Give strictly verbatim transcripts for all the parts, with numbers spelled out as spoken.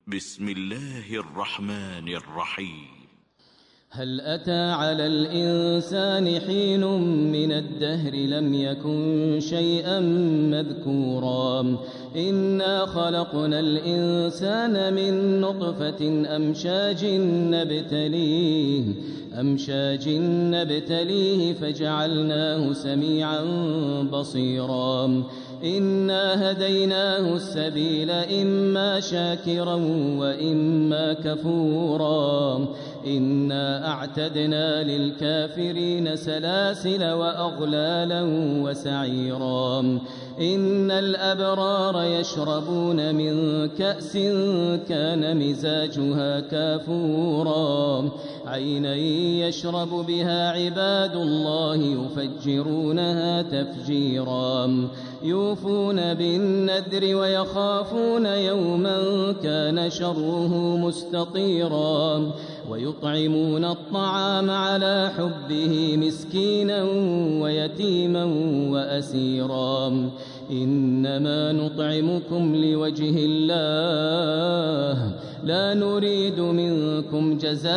بسم الله الرحمن الرحيم. هل أتى على الإنسان حين من الدهر لم يكن شيئا مذكورا إنا خلقنا الإنسان من نطفة أمشاج نبتليه أمشاج نبتليه فجعلناه سميعا بصيرا إنا هديناه السبيل إما شاكرا وإما كفورا إنا أعتدنا للكافرين سلاسل وأغلالا وسعيرا إن الأبرار يشربون من كأس كان مزاجها كافورا عينا يشرب بها عباد الله يفجرونها تفجيرا يوفون بالنذر ويخافون يوما كان شره مستطيرا ويطعمون الطعام على حبه مسكينا ويتيما وأسيرا إنما نطعمكم لوجه الله لا نريد منكم جزاء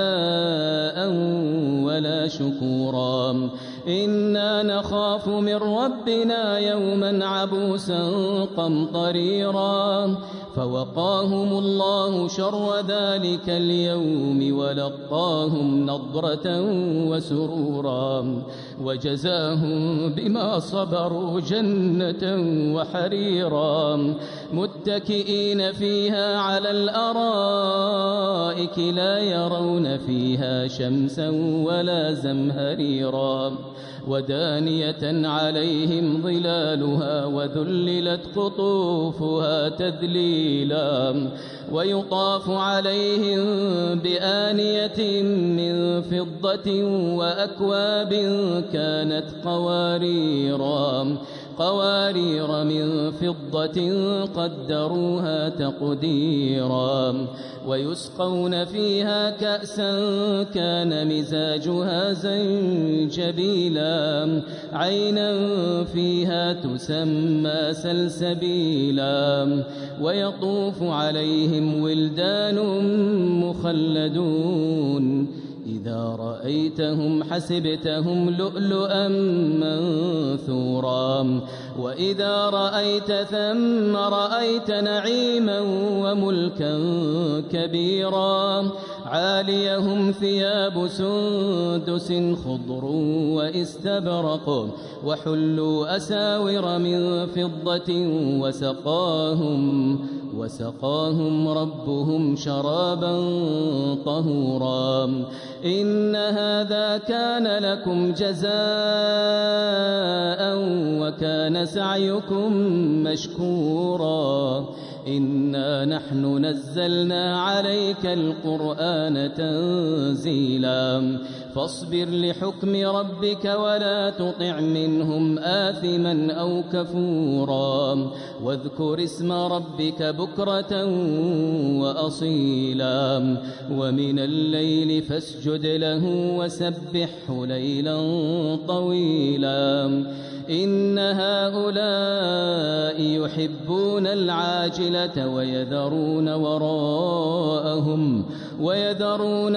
ولا شكورا إنا نخاف من ربنا يوما عبوسا قمطريرا فوقاهم الله شر ذلك اليوم ولقاهم نضرة وسرورا وجزاهم بما صبروا جنة وحريرا متكئين فيها على الأرائك لا يرون فيها شمسا ولا زمهريرا ودانية عليهم ظلالها وذللت قطوفها تذليلا ويطاف عليهم بآنية من فضة وأكواب كانت قواريرا قوارير من فضة قدروها تقديرا ويسقون فيها كأسا كان مزاجها زنجبيلا عينا فيها تسمى سلسبيلا ويطوف عليهم ولدان مخلدون إذا رأيتهم حسبتهم لؤلؤا منثورا وإذا رأيت ثم رأيت نعيما وملكا كبيرا عاليهم ثياب سندس خضر واستبرق وحلوا أساور من فضة وسقاهم وسقاهم ربهم شرابا طهورا إن هذا كان لكم جزاء وكان سعيكم مشكورا إنا نحن نزلنا عليك القرآن تنزيلا فاصبر لحكم ربك ولا تطع منهم آثما أو كفورا واذكر اسم ربك بكرة وأصيلا ومن الليل فاسجد له وسبحه ليلا طويلا إن هؤلاء يحبون العاجلة ويذرون وراءهم ويذرون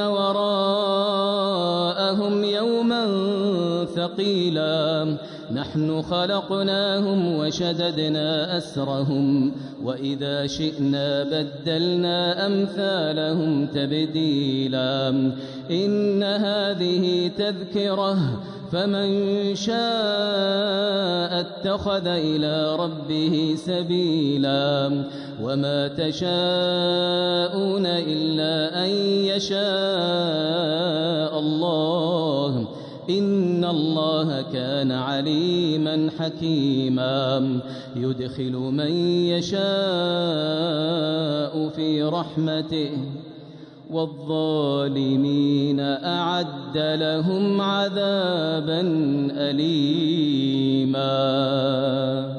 وراءهم يوما ثقيلا نحن خلقناهم وشددنا أسرهم وإذا شئنا بدلنا أمثالهم تبديلا إن هذه تذكرة فمن شاء اتخذ إلى ربه سبيلا وما تشاءون إلا أن يشاء الله إن الله كان عليما حكيما يدخل من يشاء في رحمته والظالمين أعد لهم عذابا أليما.